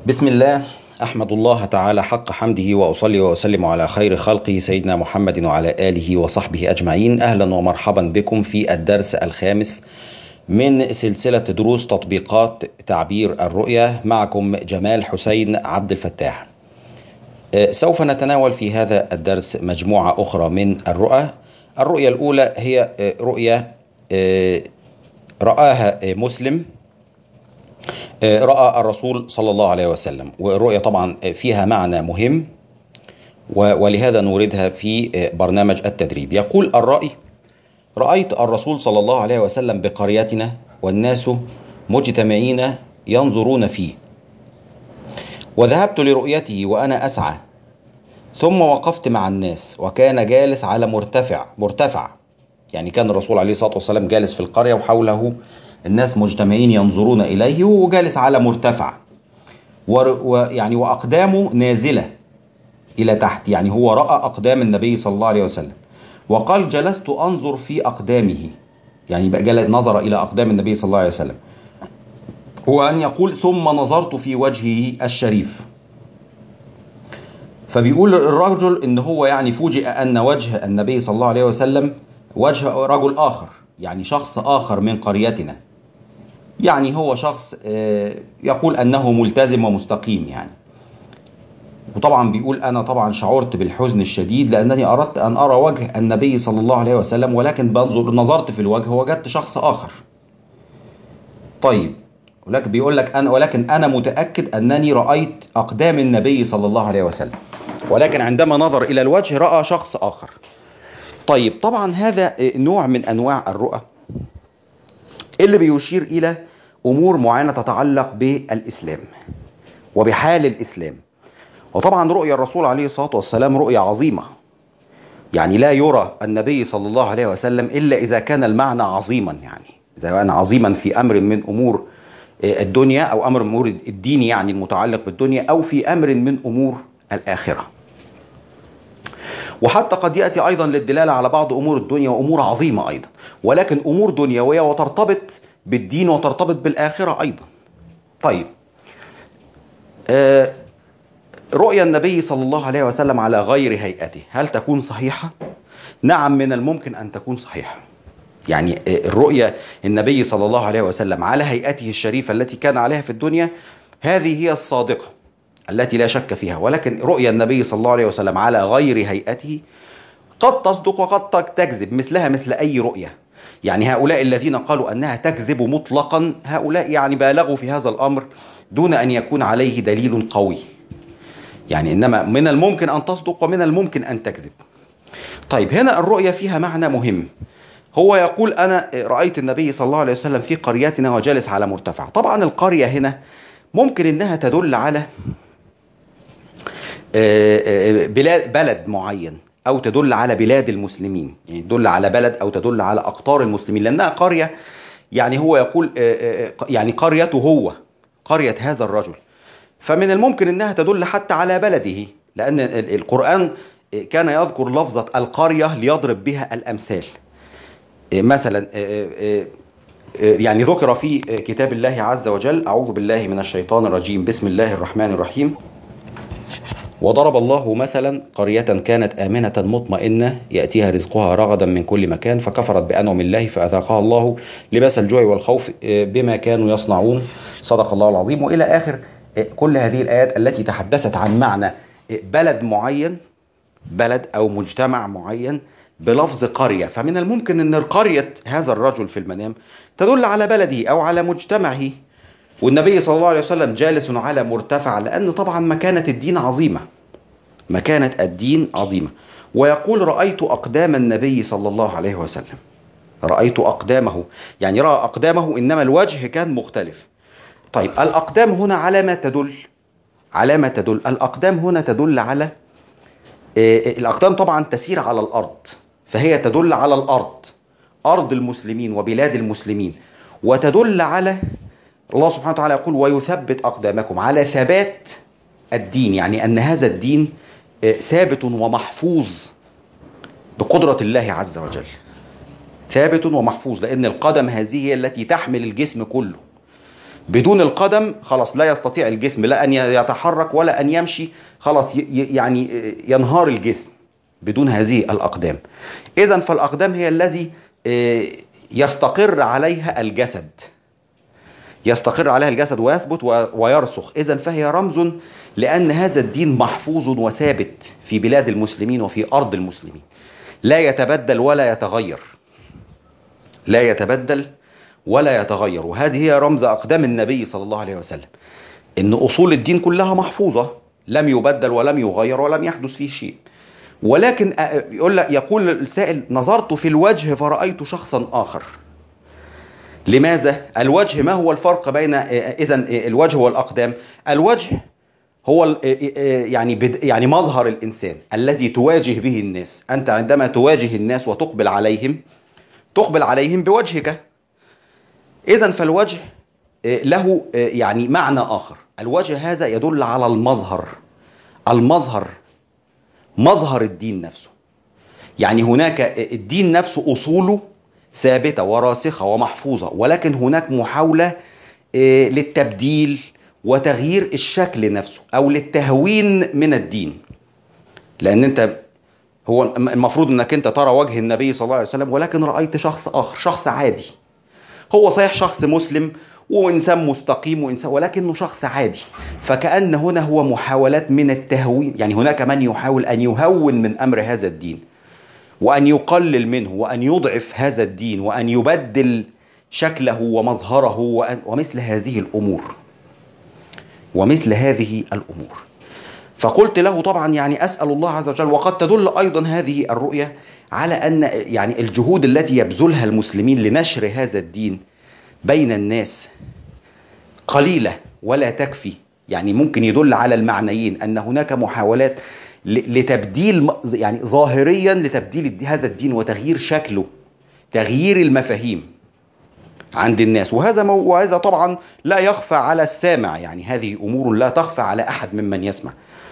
بسم الله. أحمد الله تعالى حق حمده وأصلي وأسلم على خير خلقه سيدنا محمد وعلى آله وصحبه أجمعين. أهلا ومرحبا بكم في الدرس الخامس من سلسلة دروس تطبيقات تعبير الرؤية. معكم جمال حسين عبد الفتاح. سوف نتناول في هذا الدرس مجموعة أخرى من الرؤى. الرؤية الأولى هي رؤية رآها مسلم، رأى الرسول صلى الله عليه وسلم، والرؤية طبعا فيها معنى مهم ولهذا نوردها في برنامج التدريب. يقول الرائي: رأيت الرسول صلى الله عليه وسلم بقريتنا والناس مجتمعين ينظرون فيه، وذهبت لرؤيته وأنا أسعى، ثم وقفت مع الناس وكان جالس على مرتفع، يعني كان الرسول عليه الصلاة والسلام جالس في القرية وحوله الناس مجتمعين ينظرون إليه وجالس على مرتفع، ويعني وأقدامه نازلة إلى تحت، يعني هو رأى أقدام النبي صلى الله عليه وسلم. وقال: جلست أنظر في أقدامه، يعني بقى نظر إلى أقدام النبي صلى الله عليه وسلم. وأن يقول: ثم نظرت في وجهه الشريف. فبيقول الرجل إن هو يعني فوجئ أن وجه النبي صلى الله عليه وسلم وجه رجل آخر، يعني شخص آخر من قريتنا، يعني هو شخص يقول أنه ملتزم ومستقيم يعني. وطبعا بيقول: أنا طبعا شعرت بالحزن الشديد لأنني أردت أن أرى وجه النبي صلى الله عليه وسلم، ولكن نظرت في الوجه ووجدت شخص آخر. طيب، ولكن بيقول لك ولكن أنا متأكد أنني رأيت أقدام النبي صلى الله عليه وسلم، ولكن عندما نظر إلى الوجه رأى شخص آخر. طيب، طبعا هذا نوع من أنواع الرؤى اللي بيشير إلى أمور معينة تتعلق بالإسلام وبحال الإسلام. وطبعا رؤيا الرسول عليه الصلاة والسلام رؤيا عظيمة، يعني لا يرى النبي صلى الله عليه وسلم إلا إذا كان المعنى عظيما، يعني إذا كان عظيما في أمر من أمور الدنيا أو أمر من أمور الدين، يعني المتعلق بالدنيا، أو في أمر من أمور الآخرة. وحتى قد يأتي أيضا للدلالة على بعض أمور الدنيا وأمور عظيمة أيضا، ولكن أمور دنيوية وترتبط بالدين وترتبط بالآخرة أيضا. طيب، رؤيا النبي صلى الله عليه وسلم على غير هيئته هل تكون صحيحة؟ نعم، من الممكن أن تكون صحيحة. يعني الرؤيا النبي صلى الله عليه وسلم على هيئته الشريفة التي كان عليها في الدنيا، هذه هي الصادقة التي لا شك فيها. ولكن رؤيا النبي صلى الله عليه وسلم على غير هيئته قد تصدق وقد تكذب، مثلها مثل أي رؤية. يعني هؤلاء الذين قالوا أنها تكذب مطلقا، هؤلاء يعني بالغوا في هذا الأمر دون أن يكون عليه دليل قوي، يعني إنما من الممكن أن تصدق ومن الممكن أن تكذب. طيب، هنا الرؤية فيها معنى مهم. هو يقول: أنا رأيت النبي صلى الله عليه وسلم في قريتنا وجالس على مرتفع. طبعا القرية هنا ممكن إنها تدل على بلد معين، أو تدل على بلاد المسلمين، يعني تدل على بلد أو تدل على أقطار المسلمين، لأنها قرية. يعني هو يقول يعني قريته هو، قرية هذا الرجل، فمن الممكن أنها تدل حتى على بلده، لأن القرآن كان يذكر لفظة القرية ليضرب بها الأمثال. مثلا يعني ذكر في كتاب الله عز وجل: أعوذ بالله من الشيطان الرجيم، بسم الله الرحمن الرحيم: وضرب الله مثلا قرية كانت آمنة مطمئنة يأتيها رزقها رغدا من كل مكان فكفرت بأنعم الله فأذاقها الله لباس الجوع والخوف بما كانوا يصنعون، صدق الله العظيم. وإلى آخر كل هذه الآيات التي تحدثت عن معنى بلد معين، بلد أو مجتمع معين بلفظ قرية. فمن الممكن أن قرية هذا الرجل في المنام تدل على بلده أو على مجتمعه، والنبي صلى الله عليه وسلم جالس على مرتفع، لأن طبعا مكانة الدين عظيمة، مكانة الدين عظيمة. ويقول: رأيت أقدام النبي صلى الله عليه وسلم، رأيت أقدامه، يعني رأى أقدامه، إنما الوجه كان مختلف. طيب، الأقدام هنا على ما تدل؟ على ما تدل الأقدام هنا تدل على الأقدام طبعا تسير على الأرض، فهي تدل على الأرض، أرض المسلمين وبلاد المسلمين، وتدل على الله سبحانه وتعالى يقول: ويثبت أقدامكم، على ثبات الدين، يعني أن هذا الدين ثابت ومحفوظ بقدرة الله عز وجل، ثابت ومحفوظ، لأن القدم هذه هي التي تحمل الجسم كله. بدون القدم خلاص لا يستطيع الجسم لا أن يتحرك ولا أن يمشي، خلاص يعني ينهار الجسم بدون هذه الأقدام. إذن فالأقدام هي الذي يستقر عليها الجسد، يستقر عليها الجسد ويثبت ويرسخ. إذن فهي رمز لأن هذا الدين محفوظ وثابت في بلاد المسلمين وفي أرض المسلمين، لا يتبدل ولا يتغير، لا يتبدل ولا يتغير. وهذه هي رمز أقدام النبي صلى الله عليه وسلم، إن أصول الدين كلها محفوظة، لم يبدل ولم يغير ولم يحدث فيه شيء. ولكن يقول السائل: نظرت في الوجه فرأيت شخصا آخر. لماذا؟ الوجه، ما هو الفرق بين إذن الوجه والأقدام؟ الوجه هو يعني مظهر الإنسان الذي تواجه به الناس. أنت عندما تواجه الناس وتقبل عليهم، تقبل عليهم بوجهك. إذن فالوجه له يعني معنى آخر. الوجه هذا يدل على المظهر، المظهر، مظهر الدين نفسه. يعني هناك الدين نفسه أصوله ثابتة وراسخة ومحفوظة، ولكن هناك محاولة للتبديل وتغيير الشكل نفسه أو للتهوين من الدين. لأن أنت هو المفروض أنك أنت ترى وجه النبي صلى الله عليه وسلم، ولكن رأيت شخص آخر، شخص عادي. هو صحيح شخص مسلم وإنسان مستقيم وإنسان، ولكنه شخص عادي. فكأن هنا هو محاولات من التهوين، يعني هناك من يحاول أن يهون من أمر هذا الدين وأن يقلل منه وأن يضعف هذا الدين وأن يبدل شكله ومظهره ومثل هذه الأمور، ومثل هذه الأمور. فقلت له طبعا يعني أسأل الله عز وجل، وقد تدل أيضا هذه الرؤية على أن يعني الجهود التي يبذلها المسلمين لنشر هذا الدين بين الناس قليلة ولا تكفي. يعني ممكن يدل على المعنيين، أن هناك محاولات لتبديل يعني ظاهريا لتبديل هذا الدين وتغيير شكله، تغيير المفاهيم عند الناس. وهذا طبعا لا يخفى على السامع، يعني هذه أمور لا تخفى على أحد ممن يسمع،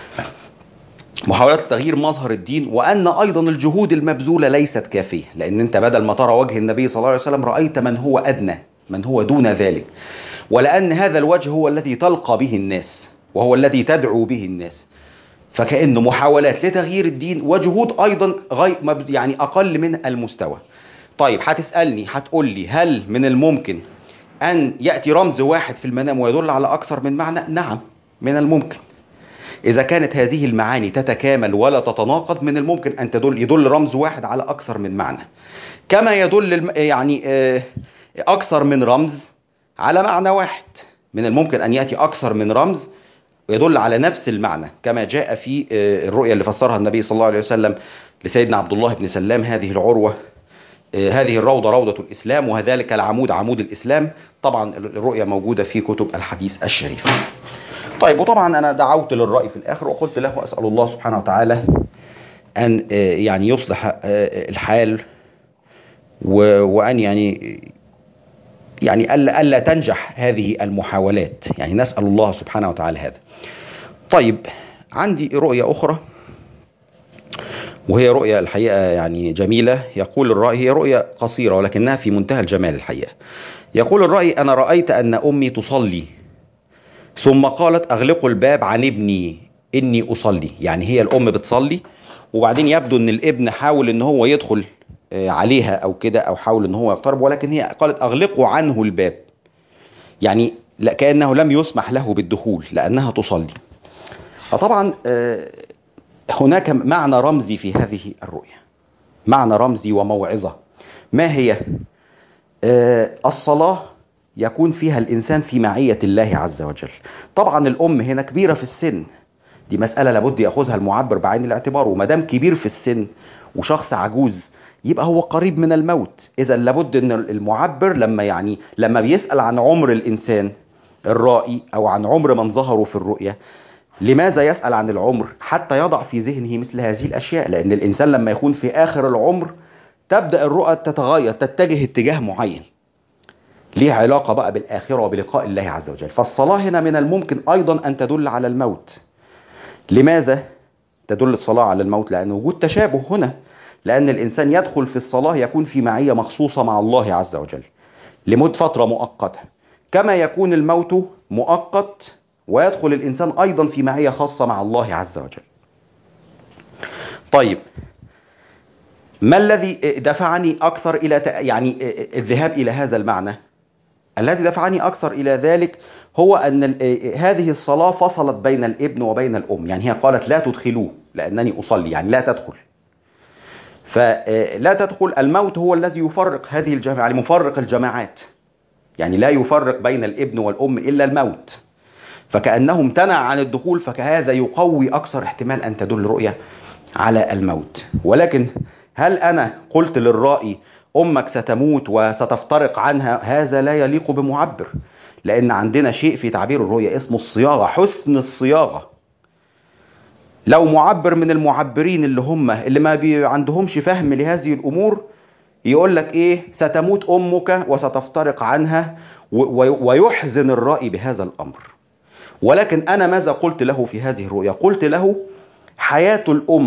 محاولات تغيير مظهر الدين. وأن أيضا الجهود المبذولة ليست كافية، لأن أنت بدل ما ترى وجه النبي صلى الله عليه وسلم رأيت من هو أدنى، من هو دون ذلك. ولأن هذا الوجه هو الذي تلقى به الناس وهو الذي تدعو به الناس، فكأنه محاولات لتغيير الدين وجهود أيضا يعني أقل من المستوى. طيب هتسألني، هتقول لي: هل من الممكن أن يأتي رمز واحد في المنام ويدل على أكثر من معنى؟ نعم، من الممكن. إذا كانت هذه المعاني تتكامل ولا تتناقض، من الممكن أن يدل رمز واحد على أكثر من معنى، كما يدل يعني أكثر من رمز على معنى واحد. من الممكن أن يأتي أكثر من رمز يدل على نفس المعنى، كما جاء في الرؤيا اللي فسرها النبي صلى الله عليه وسلم لسيدنا عبد الله بن سلام: هذه العروة، هذه الروضة روضة الإسلام، وذلك العمود عمود الإسلام. طبعا الرؤيا موجودة في كتب الحديث الشريف. طيب، وطبعا أنا دعوت للرأي في الآخر وقلت له: أسأل الله سبحانه وتعالى أن يعني يصلح الحال، وأن يعني ألا تنجح هذه المحاولات، يعني نسأل الله سبحانه وتعالى هذا. طيب، عندي رؤية أخرى، وهي رؤية الحقيقة يعني جميلة. يقول الرأي، هي رؤية قصيرة ولكنها في منتهى الجمال الحقيقة. يقول الرأي: أنا رأيت أن أمي تصلي ثم قالت: أغلقوا الباب عن ابني إني أصلي. يعني هي الأم بتصلي، وبعدين يبدو أن الابن حاول أن هو يدخل عليها أو كده، أو حاول أن هو يقترب، ولكن هي قالت: أغلقوا عنه الباب، يعني كأنه لم يسمح له بالدخول لأنها تصلي. فطبعا هناك معنى رمزي في هذه الرؤية، معنى رمزي وموعظة. ما هي؟ الصلاة يكون فيها الإنسان في معية الله عز وجل. طبعا الأم هنا كبيرة في السن، دي مسألة لابد يأخذها المعبر بعين الاعتبار. ومدام كبير في السن وشخص عجوز، يبقى هو قريب من الموت. إذا لابد أن المعبر لما بيسأل عن عمر الإنسان الرائي أو عن عمر من ظهروا في الرؤية، لماذا يسأل عن العمر؟ حتى يضع في ذهنه مثل هذه الأشياء. لأن الإنسان لما يكون في آخر العمر تبدأ الرؤى تتغير، تتجه اتجاه معين ليه علاقة بقى بالآخرة وبلقاء الله عز وجل. فالصلاة هنا من الممكن أيضا أن تدل على الموت. لماذا تدل الصلاة على الموت؟ لأن وجود تشابه هنا، لأن الإنسان يدخل في الصلاة يكون في معية مخصوصة مع الله عز وجل لمدة فترة مؤقتة، كما يكون الموت مؤقت ويدخل الإنسان أيضا في معية خاصة مع الله عز وجل. طيب، ما الذي دفعني أكثر إلى يعني الذهاب إلى هذا المعنى؟ الذي دفعني أكثر إلى ذلك هو أن هذه الصلاة فصلت بين الابن وبين الأم. يعني هي قالت لا تدخلوه لأنني أصلي، يعني لا تدخل. فلا تدخل، الموت هو الذي يفرق هذه الجماعة، يعني مفرق الجماعات، يعني لا يفرق بين الابن والأم إلا الموت. فكأنه امتنع عن الدخول، فهذا يقوي أكثر احتمال أن تدل رؤية على الموت. ولكن هل أنا قلت للرائي أمك ستموت وستفترق عنها؟ هذا لا يليق بمعبر، لأن عندنا شيء في تعبير الرؤية اسمه الصياغة، حسن الصياغة. لو معبر من المعبرين اللي ما عندهمش فهم لهذه الأمور يقول لك إيه؟ ستموت أمك وستفترق عنها، ويحزن الرائي بهذا الأمر. ولكن أنا ماذا قلت له في هذه الرؤية؟ قلت له حياة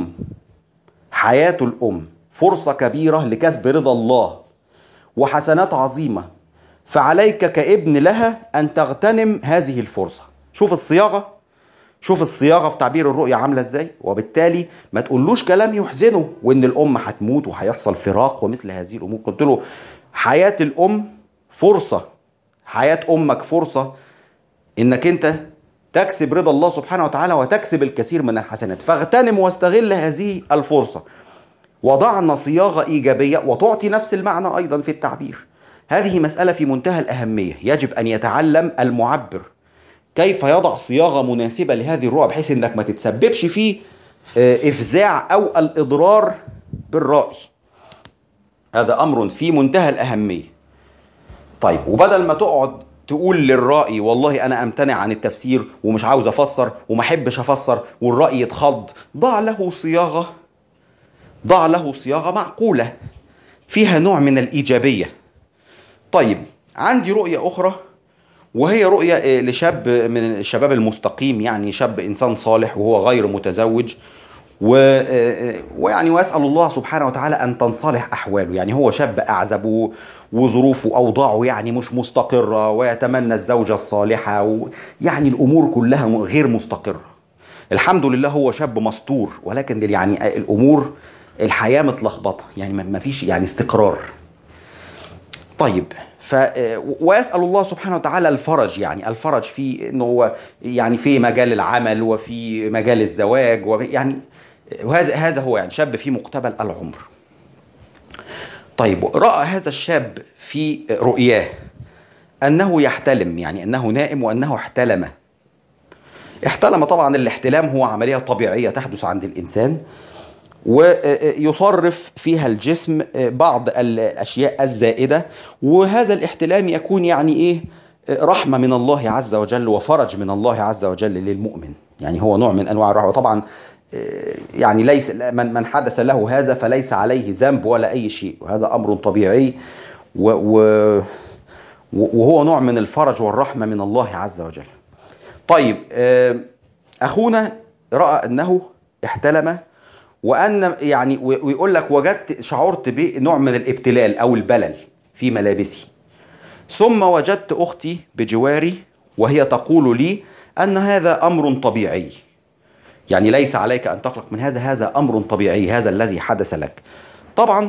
الأم فرصة كبيرة لكسب رضا الله وحسنات عظيمة، فعليك كابن لها أن تغتنم هذه الفرصة. شوف الصياغة في تعبير الرؤية عاملة ازاي. وبالتالي ما تقولوش كلام يحزنه وان الأم هتموت وهيحصل فراق ومثل هذه الأمور. قلت له حياة الأم فرصة، حياة أمك فرصة انك انت تكسب رضا الله سبحانه وتعالى وتكسب الكثير من الحسنات، فاغتنم واستغل هذه الفرصة. وضعنا صياغة إيجابية وتعطي نفس المعنى أيضا في التعبير. هذه مسألة في منتهى الأهمية، يجب أن يتعلم المعبر كيف يضع صياغة مناسبة لهذه الرؤى بحيث أنك ما تتسببش في إفزاع أو الإضرار بالرأي. هذا أمر في منتهى الأهمية. طيب، وبدل ما تقعد تقول للرأي والله أنا أمتنع عن التفسير ومش عاوز أفسر وما أحبش أفسر والرأي يتخض، ضع له صياغة معقولة فيها نوع من الإيجابية. طيب، عندي رؤية أخرى، وهي رؤية لشاب من الشباب المستقيم، يعني شاب إنسان صالح وهو غير متزوج، ويعني ويسأل الله سبحانه وتعالى أن تنصلح أحواله. يعني هو شاب أعزب وظروفه أوضاعه يعني مش مستقرة، ويتمنى الزوجة الصالحة، يعني الأمور كلها غير مستقرة. الحمد لله هو شاب مستور، ولكن يعني الأمور الحياة متلخبطة، يعني ما فيش يعني استقرار. طيب، ويسأل الله سبحانه وتعالى الفرج، يعني الفرج في انه هو يعني في مجال العمل وفي مجال الزواج، يعني هذا هو يعني شاب في مقتبل العمر. طيب، رأى هذا الشاب في رؤياه أنه يحتلم، يعني أنه نائم وأنه احتلم. طبعا الاحتلام هو عملية طبيعية تحدث عند الإنسان، ويصرف فيها الجسم بعض الأشياء الزائدة، وهذا الاحتلام يكون يعني إيه؟ رحمة من الله عز وجل وفرج من الله عز وجل للمؤمن. يعني هو نوع من أنواع الرحمة. طبعا يعني ليس من حدث له هذا فليس عليه ذنب ولا أي شيء، وهذا أمر طبيعي، وهو نوع من الفرج والرحمة من الله عز وجل. طيب، أخونا رأى أنه احتلم، وأن يعني ويقول لك شعرت بنوع من الابتلال أو البلل في ملابسي، ثم وجدت أختي بجواري وهي تقول لي أن هذا أمر طبيعي، يعني ليس عليك أن تقلق من هذا أمر طبيعي، هذا الذي حدث لك. طبعا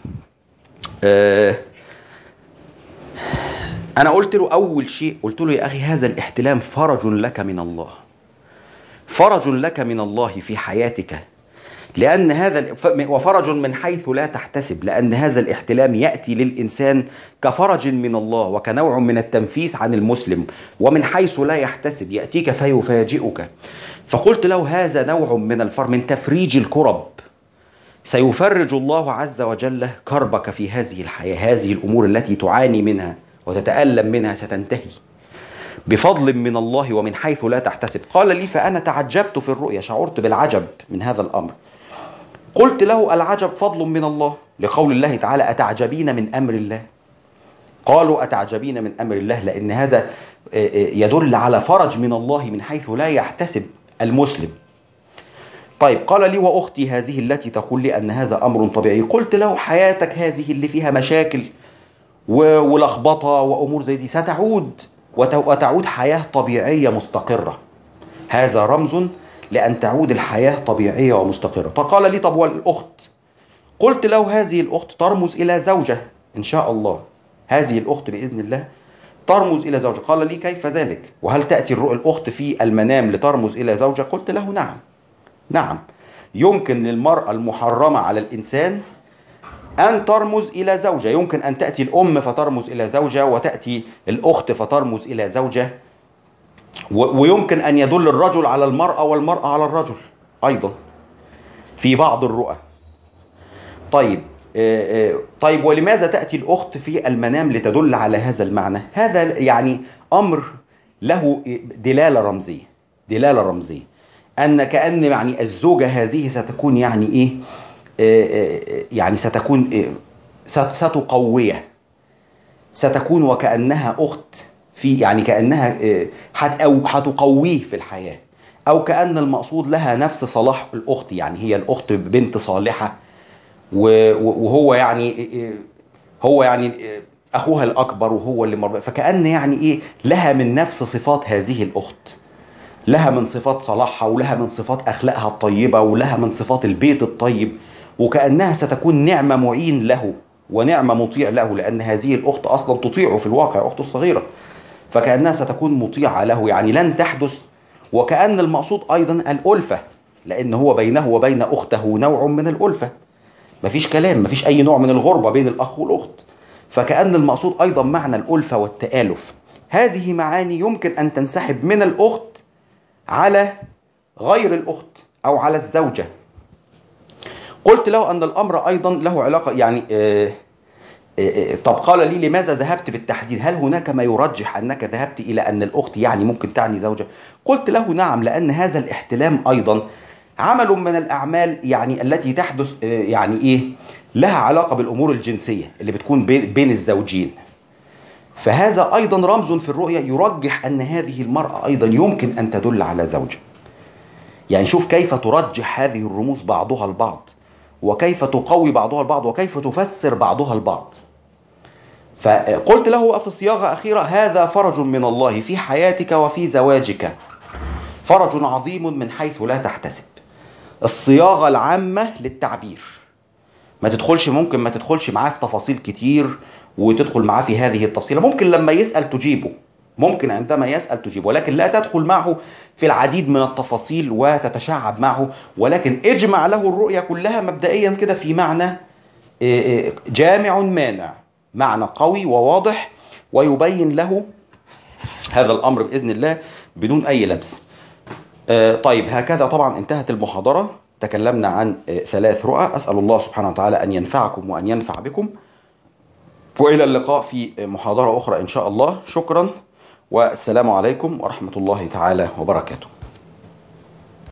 أنا قلت له أول شيء، قلت له يا أخي هذا الاحتلام فرج لك من الله، فرج لك من الله في حياتك، لأن هذا وفرج من حيث لا تحتسب، لأن هذا الاحتلام يأتي للإنسان كفرج من الله وكنوع من التنفيس عن المسلم، ومن حيث لا يحتسب يأتيك فيفاجئك. فقلت له هذا نوع من تفريج الكرب، سيفرج الله عز وجل كربك في هذه الحياة. هذه الأمور التي تعاني منها وتتألم منها ستنتهي بفضل من الله ومن حيث لا تحتسب. قال لي فأنا تعجبت في الرؤيا، شعرت بالعجب من هذا الأمر. قلت له العجب فضل من الله، لقول الله تعالى أتعجبين من أمر الله. قالوا أتعجبين من أمر الله، لأن هذا يدل على فرج من الله من حيث لا يحتسب المسلم. طيب، قال لي وأختي هذه التي تقول لي أن هذا أمر طبيعي. قلت له حياتك هذه اللي فيها مشاكل ولخبطة وأمور زي دي ستعود وتعود حياة طبيعية مستقرة. هذا رمز لأن تعود الحياة طبيعية ومستقرة. فقال لي طب والأخت؟ قلت له هذه الأخت ترمز إلى زوجة إن شاء الله، هذه الأخت بإذن الله ترمز إلى زوجة. قال لي كيف ذلك؟ وهل تأتي الأخت في المنام لترمز إلى زوجة؟ قلت له نعم، نعم، يمكن للمرأة المحرمة على الإنسان أن ترمز إلى زوجة. يمكن أن تأتي الأم فترمز إلى زوجة، وتأتي الأخت فترمز إلى زوجة، ويمكن أن يدل الرجل على المرأة والمرأة على الرجل أيضا في بعض الرؤى. طيب ولماذا تأتي الأخت في المنام لتدل على هذا المعنى؟ هذا يعني أمر له دلالة رمزية، دلالة رمزية أن كأن يعني الزوجة هذه ستكون يعني إيه، يعني ستكون ستقويه، ستكون وكأنها أخت في يعني كأنها أو هتقويه في الحياة، أو كأن المقصود لها نفس صلاح الأخت، يعني هي الأخت بنت صالحة وهو يعني هو يعني أخوها الأكبر وهو اللي مربى، فكأن يعني إيه لها من نفس صفات هذه الأخت، لها من صفات صلاحها ولها من صفات أخلاقها الطيبة ولها من صفات البيت الطيب، وكأنها ستكون نعمة معين له ونعمة مطيع له، لأن هذه الأخت أصلا تطيعه في الواقع، أخته الصغيرة، فكأنها ستكون مطيعة له، يعني لن تحدث. وكأن المقصود أيضا الألفة، لأن هو بينه وبين أخته نوع من الألفة، مفيش كلام، مفيش أي نوع من الغربة بين الأخ والأخت، فكأن المقصود أيضا معنى الألفة والتآلف. هذه معاني يمكن أن تنسحب من الأخت على غير الأخت أو على الزوجة. قلت له أن الأمر أيضا له علاقة يعني طب قال لي لماذا ذهبت بالتحديد؟ هل هناك ما يرجح أنك ذهبت إلى أن الأخت يعني ممكن تعني زوجة؟ قلت له نعم، لأن هذا الاحتلام أيضا عمل من الأعمال يعني التي تحدث يعني إيه لها علاقة بالأمور الجنسية اللي بتكون بين الزوجين، فهذا أيضا رمز في الرؤية يرجح أن هذه المرأة أيضا يمكن أن تدل على زوجة. يعني شوف كيف ترجح هذه الرموز بعضها البعض، وكيف تقوي بعضها البعض، وكيف تفسر بعضها البعض. فقلت له في صياغة أخيرة هذا فرج من الله في حياتك وفي زواجك، فرج عظيم من حيث لا تحتسب. الصياغة العامة للتعبير، ما تدخلش، ممكن ما تدخلش معاه في تفاصيل كتير وتدخل معاه في هذه التفصيلة، ممكن لما يسأل تجيبه، ممكن عندما يسأل تجيبه، ولكن لا تدخل معه في العديد من التفاصيل وتتشعب معه، ولكن اجمع له الرؤية كلها مبدئيا كده في معنى جامع مانع، معنى قوي وواضح، ويبين له هذا الأمر بإذن الله بدون أي لبس. طيب هكذا طبعا انتهت المحاضرة، تكلمنا عن 3 رؤى. أسأل الله سبحانه وتعالى أن ينفعكم وأن ينفع بكم، وإلى اللقاء في محاضرة أخرى إن شاء الله. شكرا، والسلام عليكم ورحمة الله تعالى وبركاته.